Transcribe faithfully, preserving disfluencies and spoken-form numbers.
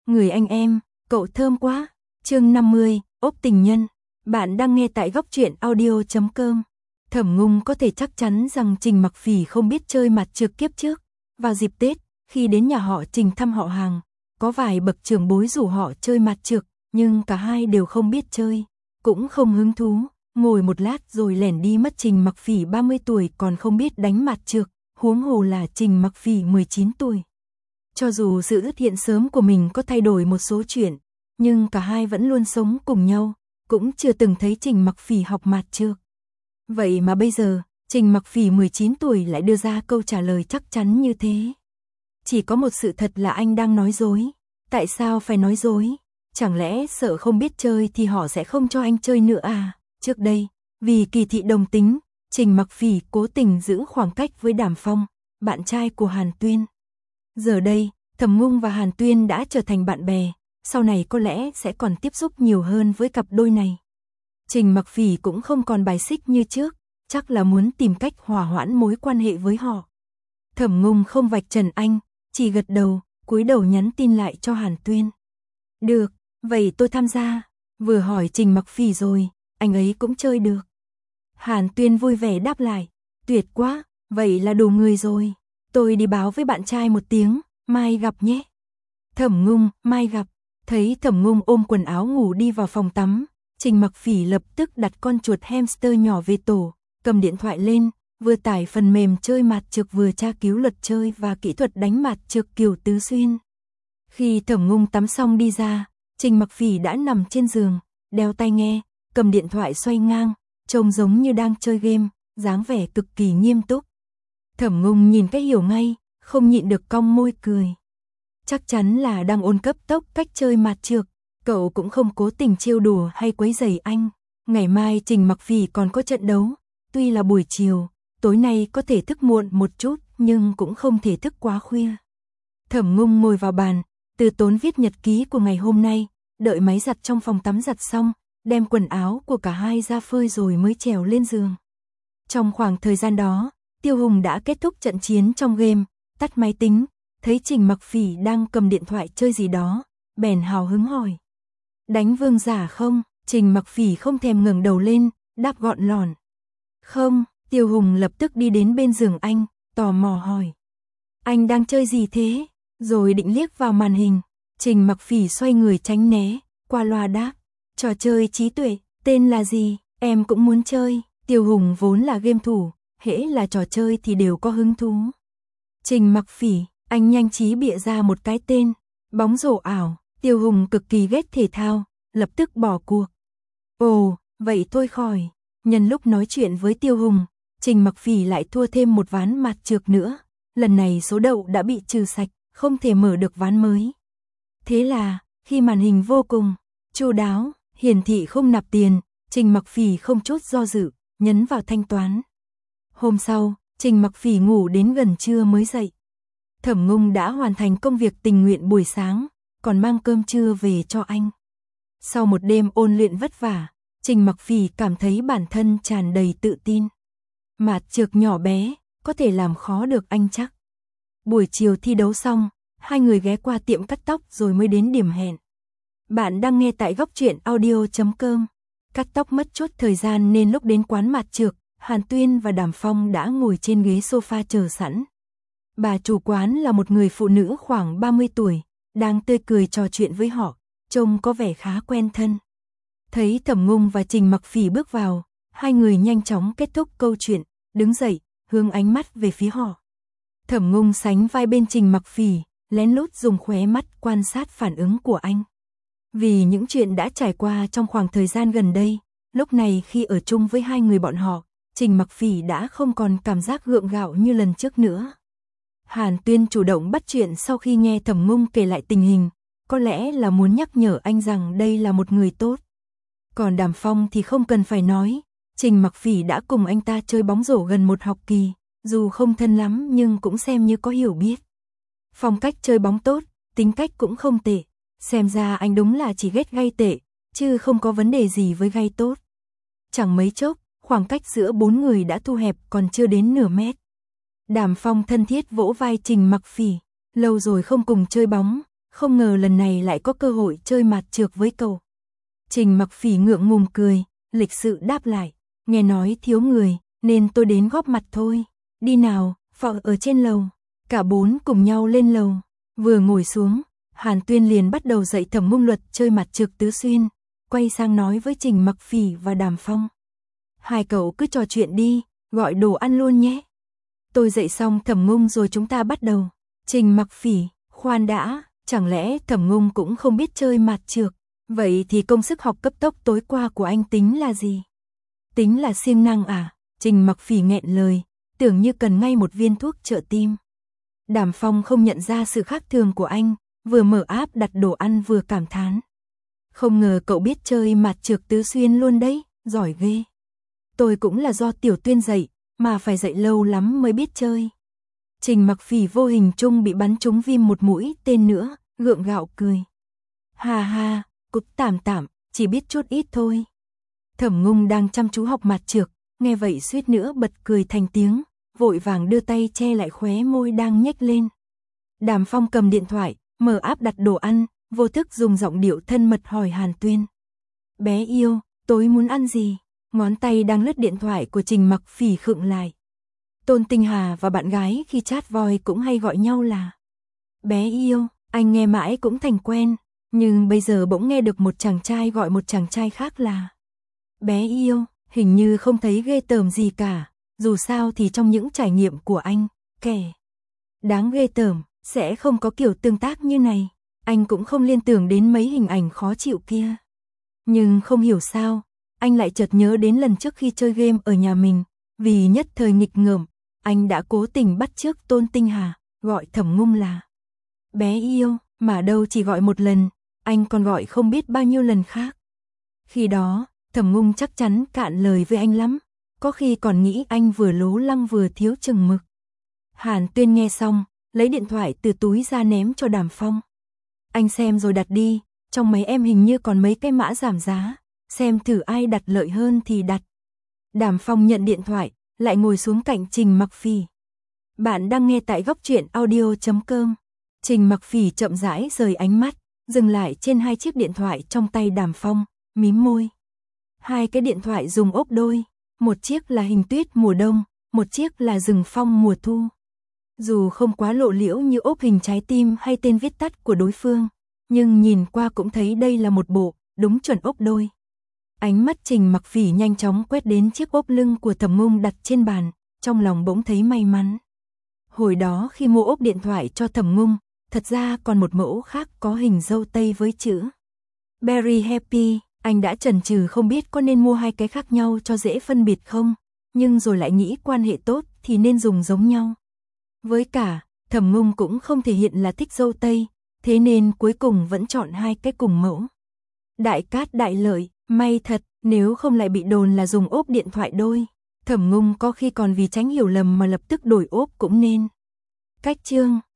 Người anh em, cậu thơm quá. Chương năm mươi, ốp tình nhân. Bạn đang nghe tại góc truyện audio chấm com. Thẩm Ngung có thể chắc chắn rằng Trình Mặc Phỉ không biết chơi mặt trược kiếp trước. Vào dịp Tết, khi đến nhà họ Trình thăm họ hàng, có vài bậc trưởng bối rủ họ chơi mặt trược, nhưng cả hai đều không biết chơi, cũng không hứng thú, ngồi một lát rồi lẻn đi mất. Trình Mặc Phỉ ba mươi tuổi còn không biết đánh mặt trược, huống hồ là Trình Mặc Phỉ mười chín tuổi. Cho dù sự xuất hiện sớm của mình có thay đổi một số chuyện, nhưng cả hai vẫn luôn sống cùng nhau, cũng chưa từng thấy Trình Mặc Phỉ học mặt trược. Vậy mà bây giờ, Trình Mặc Phỉ mười chín tuổi lại đưa ra câu trả lời chắc chắn như thế. Chỉ có một sự thật là anh đang nói dối. Tại sao phải nói dối? Chẳng lẽ sợ không biết chơi thì họ sẽ không cho anh chơi nữa à? Trước đây, vì kỳ thị đồng tính, Trình Mặc Phỉ cố tình giữ khoảng cách với Đàm Phong, bạn trai của Hàn Tuyên. Giờ đây, Thẩm Ngung và Hàn Tuyên đã trở thành bạn bè, sau này có lẽ sẽ còn tiếp xúc nhiều hơn với cặp đôi này. Trình Mặc Phỉ cũng không còn bài xích như trước, chắc là muốn tìm cách hòa hoãn mối quan hệ với họ. Thẩm Ngung không vạch trần anh, chỉ gật đầu, cúi đầu nhắn tin lại cho Hàn Tuyên. Được, vậy tôi tham gia. Vừa hỏi Trình Mặc Phỉ rồi, anh ấy cũng chơi được. Hàn Tuyên vui vẻ đáp lại, tuyệt quá, vậy là đủ người rồi. Tôi đi báo với bạn trai một tiếng, mai gặp nhé. Thẩm Ngung, mai gặp. Thấy Thẩm Ngung ôm quần áo ngủ đi vào phòng tắm, Trình Mặc Phỉ lập tức đặt con chuột hamster nhỏ về tổ, cầm điện thoại lên, vừa tải phần mềm chơi mặt trược vừa tra cứu luật chơi và kỹ thuật đánh mặt trược kiểu tứ xuyên. Khi Thẩm Ngung tắm xong đi ra, Trình Mặc Phỉ đã nằm trên giường, đeo tai nghe, cầm điện thoại xoay ngang, trông giống như đang chơi game, dáng vẻ cực kỳ nghiêm túc. Thẩm Ngung nhìn cái hiểu ngay, không nhịn được cong môi cười. Chắc chắn là đang ôn cấp tốc cách chơi mặt trược, cậu cũng không cố tình trêu đùa hay quấy rầy anh. Ngày mai Trình Mặc Phỉ còn có trận đấu, tuy là buổi chiều, tối nay có thể thức muộn một chút nhưng cũng không thể thức quá khuya. Thẩm Ngung ngồi vào bàn, từ tốn viết nhật ký của ngày hôm nay, đợi máy giặt trong phòng tắm giặt xong, đem quần áo của cả hai ra phơi rồi mới trèo lên giường. Trong khoảng thời gian đó, Tiêu Hùng đã kết thúc trận chiến trong game, tắt máy tính, thấy Trình Mặc Phỉ đang cầm điện thoại chơi gì đó, bèn hào hứng hỏi. Đánh vương giả không? Trình Mặc Phỉ không thèm ngẩng đầu lên, đáp gọn lỏn. Không. Tiêu Hùng lập tức đi đến bên giường anh, tò mò hỏi. Anh đang chơi gì thế? Rồi định liếc vào màn hình. Trình Mặc Phỉ xoay người tránh né, qua loa đáp. Trò chơi trí tuệ, tên là gì? Em cũng muốn chơi. Tiêu Hùng vốn là game thủ, hễ là trò chơi thì đều có hứng thú. Trình Mặc Phỉ, anh nhanh trí bịa ra một cái tên. Bóng rổ ảo. Tiêu Hùng cực kỳ ghét thể thao, lập tức bỏ cuộc. Ồ, vậy thôi khỏi. Nhân lúc nói chuyện với Tiêu Hùng, Trình Mặc Phỉ lại thua thêm một ván mặt trược nữa. Lần này số đậu đã bị trừ sạch, không thể mở được ván mới. Thế là, khi màn hình vô cùng chu đáo, hiển thị không nạp tiền, Trình Mặc Phỉ không chút do dự, nhấn vào thanh toán. Hôm sau, Trình Mặc Phỉ ngủ đến gần trưa mới dậy. Thẩm Ngung đã hoàn thành công việc tình nguyện buổi sáng, còn mang cơm trưa về cho anh. Sau một đêm ôn luyện vất vả, Trình Mặc Phỉ cảm thấy bản thân tràn đầy tự tin. Mặt trược nhỏ bé, có thể làm khó được anh chắc. Buổi chiều thi đấu xong, hai người ghé qua tiệm cắt tóc rồi mới đến điểm hẹn. Bạn đang nghe tại góc truyện audio chấm com. Cắt tóc mất chút thời gian nên lúc đến quán mặt trược, Hàn Tuyên và Đàm Phong đã ngồi trên ghế sofa chờ sẵn. Bà chủ quán là một người phụ nữ khoảng ba mươi tuổi, đang tươi cười trò chuyện với họ, trông có vẻ khá quen thân. Thấy Thẩm Ngung và Trình Mặc Phỉ bước vào, hai người nhanh chóng kết thúc câu chuyện, đứng dậy, hướng ánh mắt về phía họ. Thẩm Ngung sánh vai bên Trình Mặc Phỉ, lén lút dùng khóe mắt quan sát phản ứng của anh. Vì những chuyện đã trải qua trong khoảng thời gian gần đây, lúc này khi ở chung với hai người bọn họ, Trình Mặc Phỉ đã không còn cảm giác gượng gạo như lần trước nữa. Hàn Tuyên chủ động bắt chuyện sau khi nghe Thẩm Ngung kể lại tình hình, có lẽ là muốn nhắc nhở anh rằng đây là một người tốt. Còn Đàm Phong thì không cần phải nói, Trình Mặc Phỉ đã cùng anh ta chơi bóng rổ gần một học kỳ, dù không thân lắm nhưng cũng xem như có hiểu biết. Phong cách chơi bóng tốt, tính cách cũng không tệ, xem ra anh đúng là chỉ ghét gay tệ, chứ không có vấn đề gì với gay tốt. Chẳng mấy chốc, khoảng cách giữa bốn người đã thu hẹp còn chưa đến nửa mét. Đàm Phong thân thiết vỗ vai Trình Mặc Phỉ, lâu rồi không cùng chơi bóng, không ngờ lần này lại có cơ hội chơi mặt trược với cậu. Trình Mặc Phỉ ngượng ngùng cười, lịch sự đáp lại, nghe nói thiếu người, nên tôi đến góp mặt thôi. Đi nào, phòng ở trên lầu. Cả bốn cùng nhau lên lầu, vừa ngồi xuống, Hàn Tuyên liền bắt đầu dạy Thẩm Ngôn luật chơi mặt trược tứ xuyên, quay sang nói với Trình Mặc Phỉ và Đàm Phong. Hai cậu cứ trò chuyện đi, gọi đồ ăn luôn nhé. Tôi dạy xong Thẩm Ngôn rồi chúng ta bắt đầu. Trình Mặc Phỉ, khoan đã, chẳng lẽ Thẩm Ngôn cũng không biết chơi mặt trược? Vậy thì công sức học cấp tốc tối qua của anh tính là gì? Tính là siêng năng à? Trình Mặc Phỉ nghẹn lời, tưởng như cần ngay một viên thuốc trợ tim. Đàm Phong không nhận ra sự khác thường của anh, vừa mở áp đặt đồ ăn vừa cảm thán. Không ngờ cậu biết chơi mặt trược tứ xuyên luôn đấy, giỏi ghê. Tôi cũng là do Tiểu Tuyên dạy, mà phải dạy lâu lắm mới biết chơi. Trình Mặc Phỉ vô hình chung bị bắn trúng viêm một mũi tên nữa, gượng gạo cười. Hà hà, cục tạm tạm, chỉ biết chút ít thôi. Thẩm Ngôn đang chăm chú học mặt trược, nghe vậy suýt nữa bật cười thành tiếng, vội vàng đưa tay che lại khóe môi đang nhếch lên. Đàm Phong cầm điện thoại, mở áp đặt đồ ăn, vô thức dùng giọng điệu thân mật hỏi Hàn Tuyên. Bé yêu, tối muốn ăn gì? Ngón tay đang lướt điện thoại của Trình Mặc Phỉ khựng lại. Tôn Tinh Hà và bạn gái khi chat voice cũng hay gọi nhau là bé yêu, anh nghe mãi cũng thành quen, nhưng bây giờ bỗng nghe được một chàng trai gọi một chàng trai khác là bé yêu, hình như không thấy ghê tởm gì cả, dù sao thì trong những trải nghiệm của anh, kẻ đáng ghê tởm sẽ không có kiểu tương tác như này, anh cũng không liên tưởng đến mấy hình ảnh khó chịu kia. Nhưng không hiểu sao, anh lại chợt nhớ đến lần trước khi chơi game ở nhà mình, vì nhất thời nghịch ngợm, anh đã cố tình bắt chước Tôn Tinh Hà, gọi Thẩm Ngôn là bé yêu, mà đâu chỉ gọi một lần, anh còn gọi không biết bao nhiêu lần khác. Khi đó, Thẩm Ngôn chắc chắn cạn lời với anh lắm, có khi còn nghĩ anh vừa lố lăng vừa thiếu chừng mực. Hàn Tuyên nghe xong, lấy điện thoại từ túi ra ném cho Đàm Phong. Anh xem rồi đặt đi, trong mấy em hình như còn mấy cái mã giảm giá, xem thử ai đặt lợi hơn thì đặt. Đàm Phong nhận điện thoại, lại ngồi xuống cạnh Trình Mặc Phỉ. Bạn đang nghe tại góc truyện audio chấm com. Trình Mặc Phỉ chậm rãi rời ánh mắt, dừng lại trên hai chiếc điện thoại trong tay Đàm Phong, mím môi. Hai cái điện thoại dùng ốp đôi, một chiếc là hình tuyết mùa đông, một chiếc là rừng phong mùa thu. Dù không quá lộ liễu như ốp hình trái tim hay tên viết tắt của đối phương, nhưng nhìn qua cũng thấy đây là một bộ, đúng chuẩn ốp đôi. Ánh mắt Trình Mặc Phỉ nhanh chóng quét đến chiếc ốp lưng của Thẩm Ngôn đặt trên bàn, trong lòng bỗng thấy may mắn. Hồi đó khi mua ốp điện thoại cho Thẩm Ngôn, thật ra còn một mẫu khác có hình dâu tây với chữ Very Happy, anh đã chần chừ không biết có nên mua hai cái khác nhau cho dễ phân biệt không, nhưng rồi lại nghĩ quan hệ tốt thì nên dùng giống nhau. Với cả, Thẩm Ngôn cũng không thể hiện là thích dâu tây, thế nên cuối cùng vẫn chọn hai cái cùng mẫu. Đại cát đại lợi, may thật, nếu không lại bị đồn là dùng ốp điện thoại đôi. Thẩm Ngôn có khi còn vì tránh hiểu lầm mà lập tức đổi ốp cũng nên. Cách chương